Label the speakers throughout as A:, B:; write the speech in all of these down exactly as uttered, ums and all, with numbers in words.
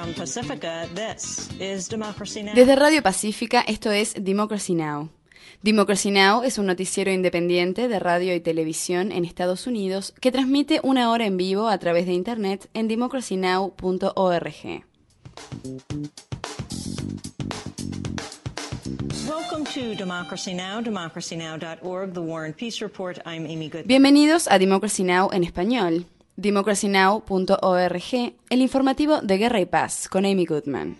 A: Pacifica, this is Democracy Now!
B: Desde Radio Pacífica, esto es Democracy Now! Democracy Now! Es un noticiero independiente de radio y televisión en Estados Unidos que transmite una hora en vivo a través de internet en democracy now punto org.
A: Welcome to Democracy Now!, democracy now dot org, The War and Peace Report. I'm Amy Goodman.
B: Bienvenidos a Democracy Now! En español. democracy now punto org, el informativo de Guerra y Paz, con Amy Goodman.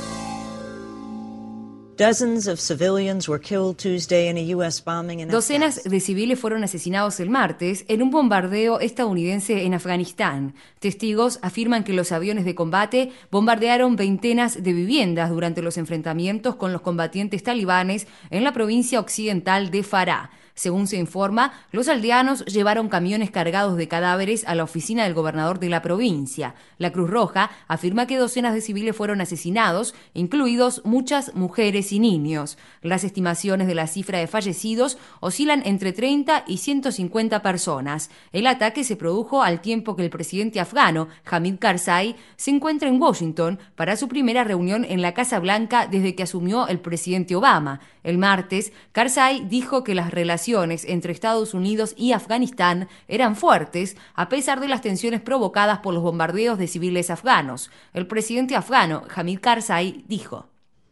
A: Dozens of civilians were killed Tuesday in a U S bombing in
C: Docenas de civiles fueron asesinados el martes en un bombardeo estadounidense en Afganistán. Testigos afirman que los aviones de combate bombardearon veintenas de viviendas durante los enfrentamientos con los combatientes talibanes en la provincia occidental de Farah. Según se informa, los aldeanos llevaron camiones cargados de cadáveres a la oficina del gobernador de la provincia. La Cruz Roja afirma que docenas de civiles fueron asesinados, incluidos muchas mujeres y niños. Las estimaciones de la cifra de fallecidos oscilan entre treinta y ciento cincuenta personas. El ataque se produjo al tiempo que el presidente afgano, Hamid Karzai, se encuentra en Washington para su primera reunión en la Casa Blanca desde que asumió el presidente Obama. El martes, Karzai dijo que las relaciones entre Estados Unidos y Afganistán eran fuertes, a pesar de las tensiones provocadas por los bombardeos de civiles afganos. El presidente afgano, Hamid Karzai, dijo: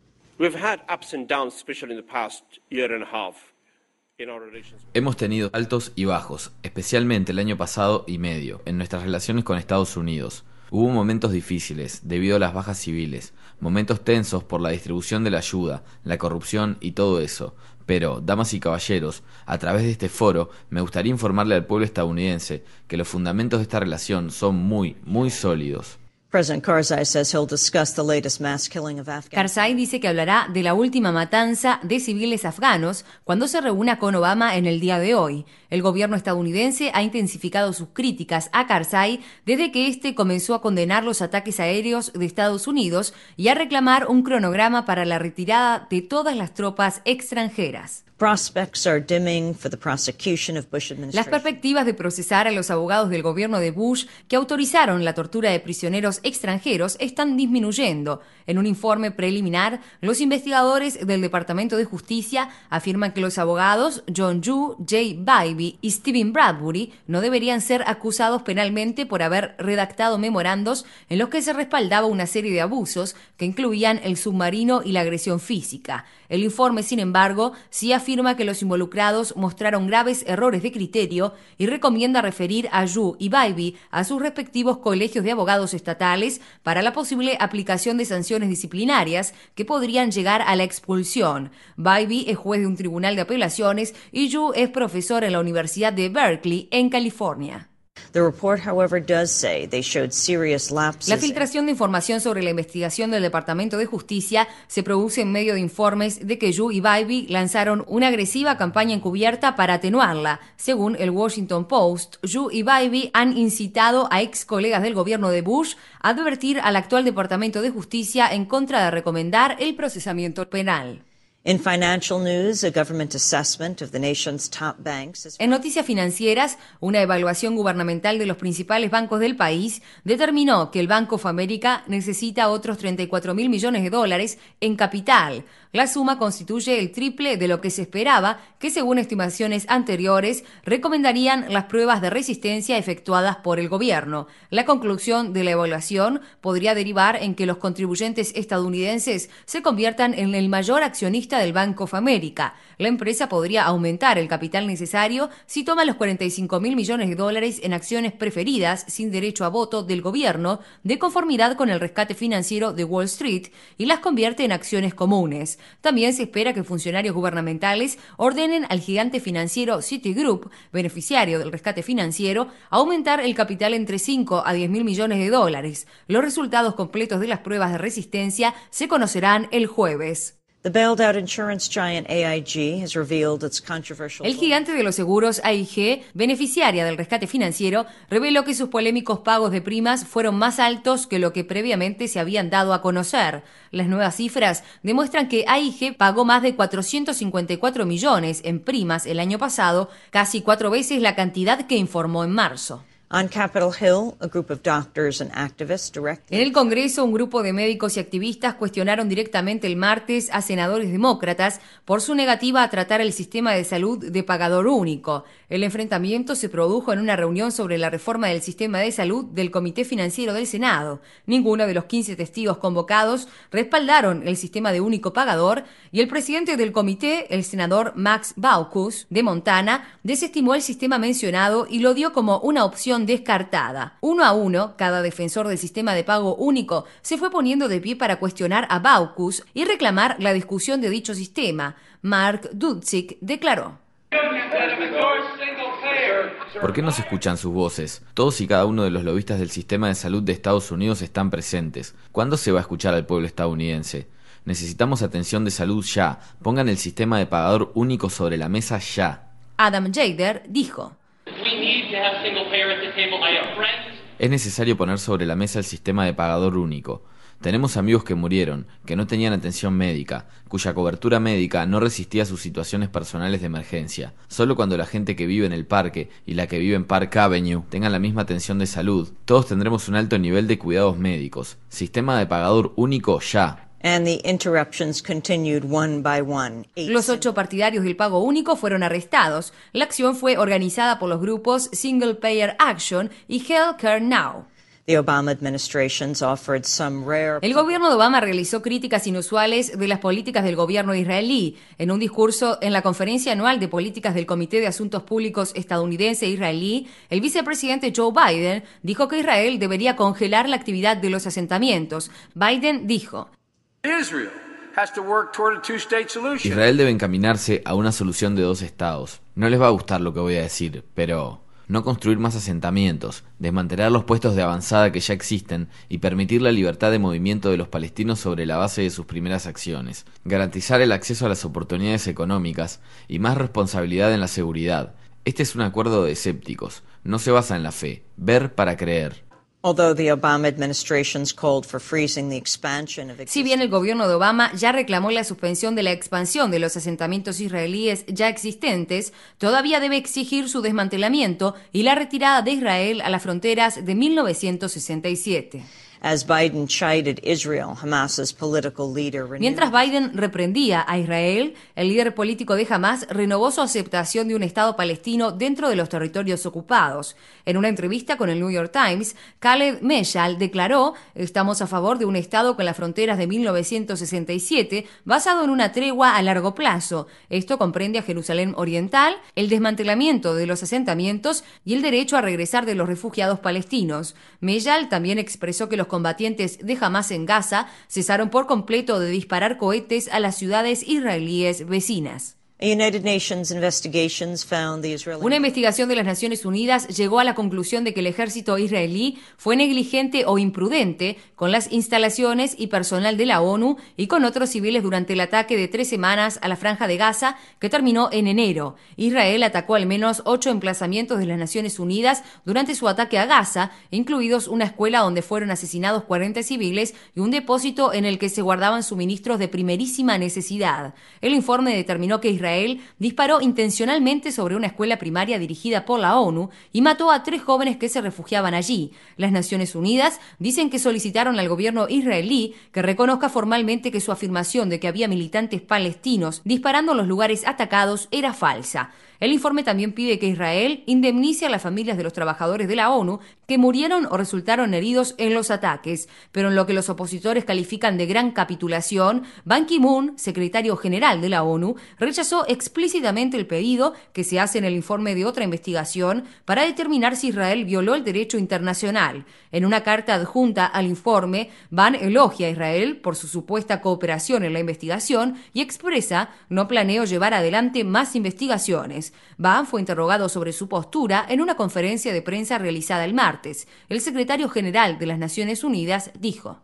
D: Hemos tenido altos y bajos, especialmente el año pasado y medio, en nuestras relaciones con Estados Unidos. Hubo momentos difíciles, debido a las bajas civiles, momentos tensos por la distribución de la ayuda, la corrupción y todo eso. Pero, damas y caballeros, a través de este foro, me gustaría informarle al pueblo estadounidense que los fundamentos de esta relación son muy, muy sólidos.
A: President Karzai says he'll discuss the latest mass killing of Afghans.
C: Karzai dice que hablará de la última matanza de civiles afganos cuando se reúna con Obama en el día de hoy. El gobierno estadounidense ha intensificado sus críticas a Karzai desde que éste comenzó a condenar los ataques aéreos de Estados Unidos y a reclamar un cronograma para la retirada de todas las tropas extranjeras.
A: Prospects are dimming for the prosecution of Bush administration.
C: Las perspectivas de procesar a los abogados del gobierno de Bush que autorizaron la tortura de prisioneros extranjeros están disminuyendo. En un informe preliminar, los investigadores del Departamento de Justicia afirman que los abogados John Yoo, Jay Bybee y Stephen Bradbury no deberían ser acusados penalmente por haber redactado memorandos en los que se respaldaba una serie de abusos que incluían el submarino y la agresión física. El informe, sin embargo, sí afirma que los involucrados mostraron graves errores de criterio y recomienda referir a Yoo y Bybee a sus respectivos colegios de abogados estatales para la posible aplicación de sanciones disciplinarias que podrían llegar a la expulsión. Bybee es juez de un tribunal de apelaciones y Yoo es profesor en la Universidad de Berkeley, en California.
A: The report, however, does say they showed serious lapses.
C: La filtración de información sobre la investigación del Departamento de Justicia se produce en medio de informes de que Yoo y Bybee lanzaron una agresiva campaña encubierta para atenuarla. Según el Washington Post, Yoo y Bybee han incitado a ex colegas del gobierno de Bush a advertir al actual Departamento de Justicia en contra de recomendar el procesamiento penal.
A: In financial news, a government assessment of the nation's top banks is...
C: En noticias financieras, una evaluación gubernamental de los principales bancos del país determinó que el Bank of America necesita otros treinta y cuatro mil millones de dólares en capital. La suma constituye el triple de lo que se esperaba, que según estimaciones anteriores recomendarían las pruebas de resistencia efectuadas por el gobierno. La conclusión de la evaluación podría derivar en que los contribuyentes estadounidenses se conviertan en el mayor accionista del Bank of America. La empresa podría aumentar el capital necesario si toma los cuarenta y cinco mil millones de dólares en acciones preferidas sin derecho a voto del gobierno, de conformidad con el rescate financiero de Wall Street, y las convierte en acciones comunes. También se espera que funcionarios gubernamentales ordenen al gigante financiero Citigroup, beneficiario del rescate financiero, aumentar el capital entre cinco a diez mil millones de dólares. Los resultados completos de las pruebas de resistencia se conocerán el jueves.
A: The bailed-out insurance giant A I G has revealed its controversial...
C: El gigante de los seguros A I G, beneficiaria del rescate financiero, reveló que sus polémicos pagos de primas fueron más altos que lo que previamente se habían dado a conocer. Las nuevas cifras demuestran que A I G pagó más de cuatrocientos cincuenta y cuatro millones en primas el año pasado, casi cuatro veces la cantidad que informó en marzo.
A: On Capitol Hill, a group of doctors and activists directed...
C: En el Congreso, un grupo de médicos y activistas cuestionaron directamente el martes a senadores demócratas por su negativa a tratar el sistema de salud de pagador único. El enfrentamiento se produjo en una reunión sobre la reforma del sistema de salud del Comité Financiero del Senado. Ninguno de los quince testigos convocados respaldaron el sistema de único pagador y el presidente del comité, el senador Max Baucus, de Montana, desestimó el sistema mencionado y lo dio como una opción descartada. Uno a uno, cada defensor del sistema de pago único se fue poniendo de pie para cuestionar a Baucus y reclamar la discusión de dicho sistema. Mark Dudzik declaró:
D: ¿Por qué no se escuchan sus voces? Todos y cada uno de los lobistas del sistema de salud de Estados Unidos están presentes. ¿Cuándo se va a escuchar al pueblo estadounidense? Necesitamos atención de salud ya. Pongan el sistema de pagador único sobre la mesa ya.
C: Adam Jader dijo:
D: Es necesario poner sobre la mesa el sistema de pagador único. Tenemos amigos que murieron, que no tenían atención médica, cuya cobertura médica no resistía a sus situaciones personales de emergencia. Solo cuando la gente que vive en el parque y la que vive en Park Avenue tengan la misma atención de salud, todos tendremos un alto nivel de cuidados médicos. Sistema de pagador único ya.
A: And the interruptions continued one by one.
C: Los ocho partidarios del pago único fueron arrestados. La acción fue organizada por los grupos Single Payer Action y Healthcare Now.
A: The Obama administration's offered some rare...
C: El gobierno de Obama realizó críticas inusuales de las políticas del gobierno israelí. En un discurso en la conferencia anual de políticas del Comité de Asuntos Públicos estadounidense e israelí, el vicepresidente Joe Biden dijo que Israel debería congelar la actividad de los asentamientos. Biden dijo:
D: Israel debe encaminarse a una solución de dos estados. No les va a gustar lo que voy a decir, pero no construir más asentamientos, desmantelar los puestos de avanzada que ya existen y permitir la libertad de movimiento de los palestinos sobre la base de sus primeras acciones, garantizar el acceso a las oportunidades económicas y más responsabilidad en la seguridad. Este es un acuerdo de escépticos, no se basa en la fe, ver para creer.
A: Although the Obama administration's called for freezing the expansion of
C: Si bien el gobierno de Obama ya reclamó la suspensión de la expansión de los asentamientos israelíes ya existentes, todavía debe exigir su desmantelamiento y la retirada de Israel a las fronteras de mil novecientos sesenta y siete.
A: As Biden chided Israel, Hamas's political leader renewed...
C: Mientras Biden reprendía a Israel, el líder político de Hamas renovó su aceptación de un Estado palestino dentro de los territorios ocupados. En una entrevista con el New York Times, Khaled Meshal declaró: estamos a favor de un Estado con las fronteras de mil novecientos sesenta y siete basado en una tregua a largo plazo. Esto comprende a Jerusalén Oriental, el desmantelamiento de los asentamientos y el derecho a regresar de los refugiados palestinos. Meshal también expresó que los combatientes de Hamas en Gaza cesaron por completo de disparar cohetes a las ciudades israelíes vecinas.
A: United Nations investigations found the Israeli...
C: Una investigación de las Naciones Unidas llegó a la conclusión de que el ejército israelí fue negligente o imprudente con las instalaciones y personal de la ONU y con otros civiles durante el ataque de tres semanas a la Franja de Gaza que terminó en enero. Israel atacó al menos ocho emplazamientos de las Naciones Unidas durante su ataque a Gaza, incluidos una escuela donde fueron asesinados cuarenta civiles y un depósito en el que se guardaban suministros de primerísima necesidad. El informe determinó que Israel Israel disparó intencionalmente sobre una escuela primaria dirigida por la ONU y mató a tres jóvenes que se refugiaban allí. Las Naciones Unidas dicen que solicitaron al gobierno israelí que reconozca formalmente que su afirmación de que había militantes palestinos disparando en los lugares atacados era falsa. El informe también pide que Israel indemnice a las familias de los trabajadores de la ONU que murieron o resultaron heridos en los ataques. Pero en lo que los opositores califican de gran capitulación, Ban Ki-moon, secretario general de la ONU, rechazó explícitamente el pedido que se hace en el informe de otra investigación para determinar si Israel violó el derecho internacional. En una carta adjunta al informe, Ban elogia a Israel por su supuesta cooperación en la investigación y expresa: no planeo llevar adelante más investigaciones. Ban fue interrogado sobre su postura en una conferencia de prensa realizada el martes. El secretario general de las Naciones Unidas dijo: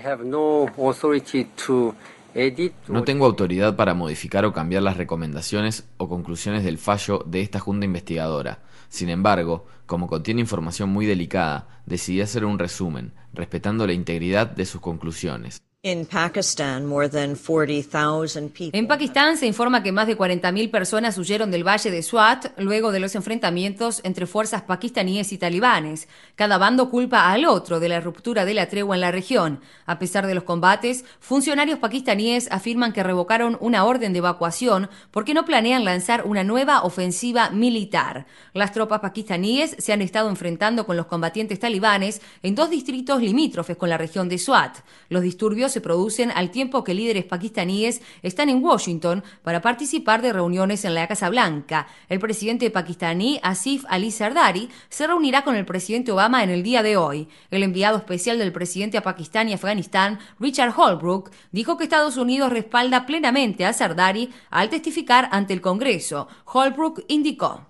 D: No tengo autoridad para modificar o cambiar las recomendaciones o conclusiones del fallo de esta junta investigadora. Sin embargo, como contiene información muy delicada, decidí hacer un resumen, respetando la integridad de sus conclusiones.
A: In Pakistan, more than forty thousand people.
C: En Pakistán se informa que más de cuarenta mil personas huyeron del valle de Swat luego de los enfrentamientos entre fuerzas pakistaníes y talibanes. Cada bando culpa al otro de la ruptura de la tregua en la región. A pesar de los combates, funcionarios pakistaníes afirman que revocaron una orden de evacuación porque no planean lanzar una nueva ofensiva militar. Las tropas pakistaníes se han estado enfrentando con los combatientes talibanes en dos distritos limítrofes con la región de Swat. Los disturbios se producen al tiempo que líderes pakistaníes están en Washington para participar de reuniones en la Casa Blanca. El presidente pakistaní Asif Ali Zardari se reunirá con el presidente Obama en el día de hoy. El enviado especial del presidente a Pakistán y Afganistán, Richard Holbrooke, dijo que Estados Unidos respalda plenamente a Zardari al testificar ante el Congreso. Holbrooke indicó: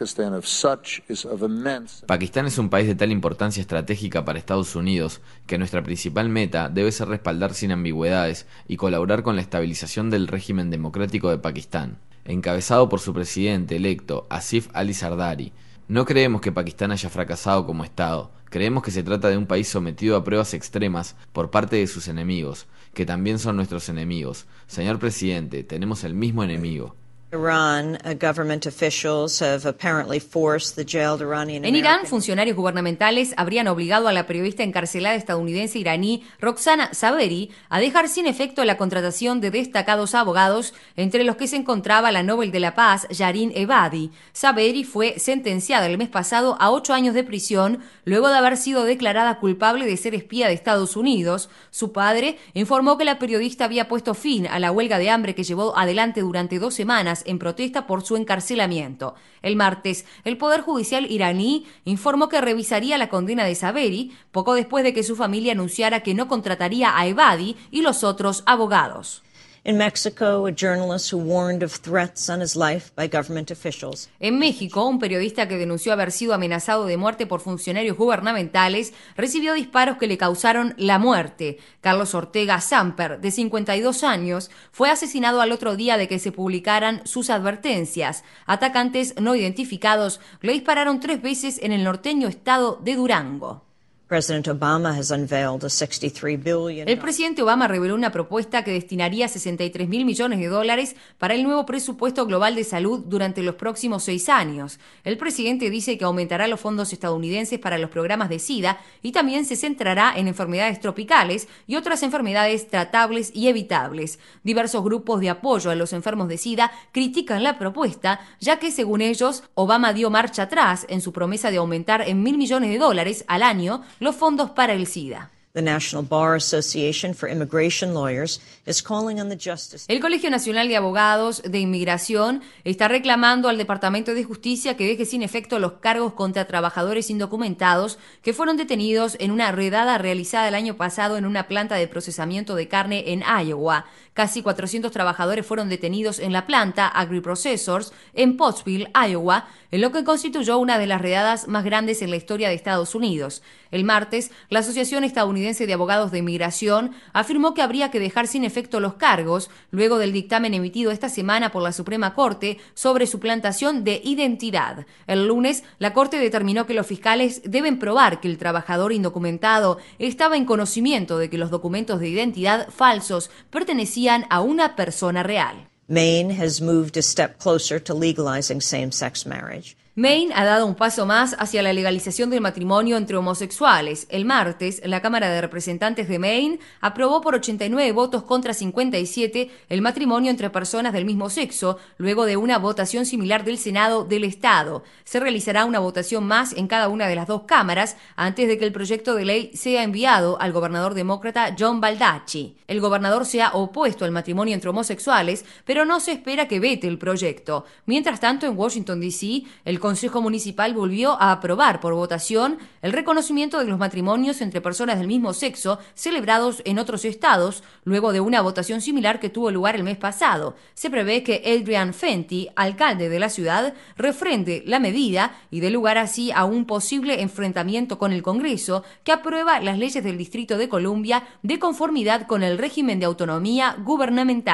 D: Pakistán es un país de tal importancia estratégica para Estados Unidos que nuestra principal meta debe ser respaldar sin ambigüedades y colaborar con la estabilización del régimen democrático de Pakistán, encabezado por su presidente electo, Asif Ali Zardari. No creemos que Pakistán haya fracasado como Estado, creemos que se trata de un país sometido a pruebas extremas por parte de sus enemigos, que también son nuestros enemigos. Señor presidente, tenemos el mismo enemigo.
A: Iran, uh, government officials have apparently forced the jailed Iranian
C: En Irán,
A: American-
C: funcionarios gubernamentales habrían obligado a la periodista encarcelada estadounidense iraní Roxana Saberi a dejar sin efecto la contratación de destacados abogados, entre los que se encontraba la Nobel de la Paz Yarin Ebadi. Saberi fue sentenciada el mes pasado a ocho años de prisión luego de haber sido declarada culpable de ser espía de Estados Unidos. Su padre informó que la periodista había puesto fin a la huelga de hambre que llevó adelante durante dos semanas en protesta por su encarcelamiento. El martes, el Poder Judicial iraní informó que revisaría la condena de Saberi poco después de que su familia anunciara que no contrataría a Ebadi y los otros abogados.
A: In Mexico, a journalist who warned of threats on his life by government officials.
C: En México, un periodista que denunció haber sido amenazado de muerte por funcionarios gubernamentales recibió disparos que le causaron la muerte. Carlos Ortega Samper, de cincuenta y dos años, fue asesinado al otro día de que se publicaran sus advertencias. Atacantes no identificados le dispararon tres veces en el norteño estado de Durango.
A: President Obama has unveiled a sixty-three billion
C: El presidente Obama reveló una propuesta que destinaría sesenta y tres mil millones de dólares para el nuevo presupuesto global de salud durante los próximos seis años. El presidente dice que aumentará los fondos estadounidenses para los programas de SIDA y también se centrará en enfermedades tropicales y otras enfermedades tratables y evitables. Diversos grupos de apoyo a los enfermos de SIDA critican la propuesta, ya que, según ellos, Obama dio marcha atrás en su promesa de aumentar en mil millones de dólares al año los fondos para el SIDA.
A: The National Bar Association for Immigration Lawyers is calling on the Justice.
C: El Colegio Nacional de Abogados de Inmigración está reclamando al Departamento de Justicia que deje sin efecto los cargos contra trabajadores indocumentados que fueron detenidos en una redada realizada el año pasado en una planta de procesamiento de carne en Iowa. Casi cuatrocientos trabajadores fueron detenidos en la planta Agri-Processors en Pottsville, Iowa, en lo que constituyó una de las redadas más grandes en la historia de Estados Unidos. El martes, la Asociación Estadounidense de Abogados de Inmigración afirmó que habría que dejar sin efecto los cargos luego del dictamen emitido esta semana por la Suprema Corte sobre suplantación de identidad. El lunes, la Corte determinó que los fiscales deben probar que el trabajador indocumentado estaba en conocimiento de que los documentos de identidad falsos pertenecían a una persona real.
A: Maine has moved a step closer to legalizing same-sex marriage.
C: Maine ha dado un paso más hacia la legalización del matrimonio entre homosexuales. El martes, la Cámara de Representantes de Maine aprobó por ochenta y nueve votos contra cincuenta y siete el matrimonio entre personas del mismo sexo, luego de una votación similar del Senado del Estado. Se realizará una votación más en cada una de las dos cámaras antes de que el proyecto de ley sea enviado al gobernador demócrata John Baldacci. El gobernador se ha opuesto al matrimonio entre homosexuales, pero no se espera que vete el proyecto. Mientras tanto, en Washington, D C, el Consejo Municipal volvió a aprobar por votación el reconocimiento de los matrimonios entre personas del mismo sexo celebrados en otros estados, luego de una votación similar que tuvo lugar el mes pasado. Se prevé que Adrian Fenty, alcalde de la ciudad, refrende la medida y dé lugar así a un posible enfrentamiento con el Congreso, que aprueba las leyes del Distrito de Columbia de conformidad con el régimen de autonomía gubernamental.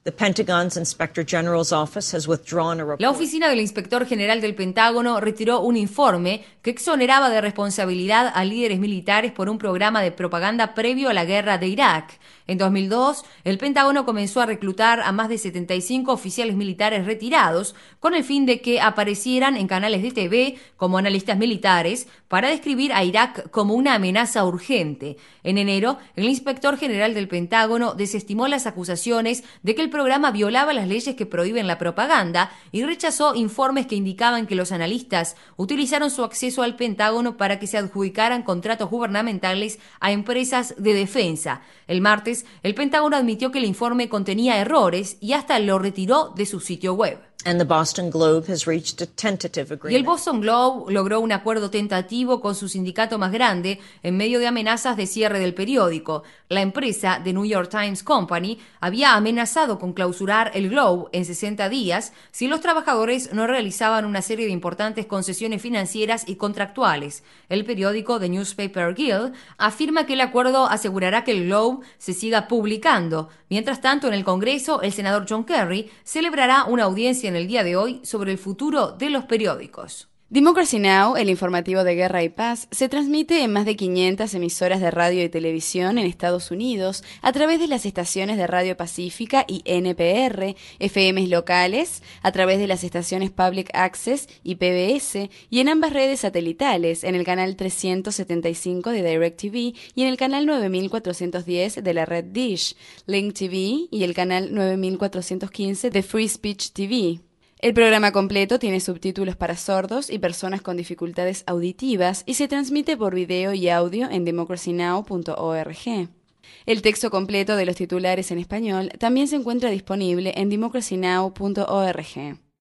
A: The Pentagon's Inspector General's office has withdrawn a report.
C: La oficina del inspector general del Pentágono retiró un informe que exoneraba de responsabilidad a líderes militares por un programa de propaganda previo a la guerra de Irak. En dos mil dos, el Pentágono comenzó a reclutar a más de setenta y cinco oficiales militares retirados con el fin de que aparecieran en canales de T V como analistas militares para describir a Irak como una amenaza urgente. En enero, el inspector general del Pentágono desestimó las acusaciones de que el programa violaba las leyes que prohíben la propaganda y rechazó informes que indicaban que los analistas utilizaron su acceso al Pentágono para que se adjudicaran contratos gubernamentales a empresas de defensa. El martes, el Pentágono admitió que el informe contenía errores y hasta lo retiró de su sitio web.
A: And the Boston Globe has reached a tentative agreement.
C: Y el Boston Globe logró un acuerdo tentativo con su sindicato más grande en medio de amenazas de cierre del periódico. La empresa The New York Times Company había amenazado con clausurar el Globe en sesenta días si los trabajadores no realizaban una serie de importantes concesiones financieras y contractuales. El periódico The Newspaper Guild afirma que el acuerdo asegurará que el Globe se siga publicando. Mientras tanto, en el Congreso, el senador John Kerry celebrará una audiencia en el día de hoy sobre el futuro de los periódicos.
B: Democracy Now!, el informativo de guerra y paz, se transmite en más de quinientas emisoras de radio y televisión en Estados Unidos a través de las estaciones de Radio Pacífica y N P R, F Ms locales, a través de las estaciones Public Access y P B S, y en ambas redes satelitales, en el canal trescientos setenta y cinco de DirecTV y en el canal nueve mil cuatrocientos diez de la red Dish, Link T V y el canal nueve mil cuatrocientos quince de Free Speech T V. El programa completo tiene subtítulos para sordos y personas con dificultades auditivas y se transmite por video y audio en democracy now punto org. El texto completo de los titulares en español también se encuentra disponible en democracy now punto org.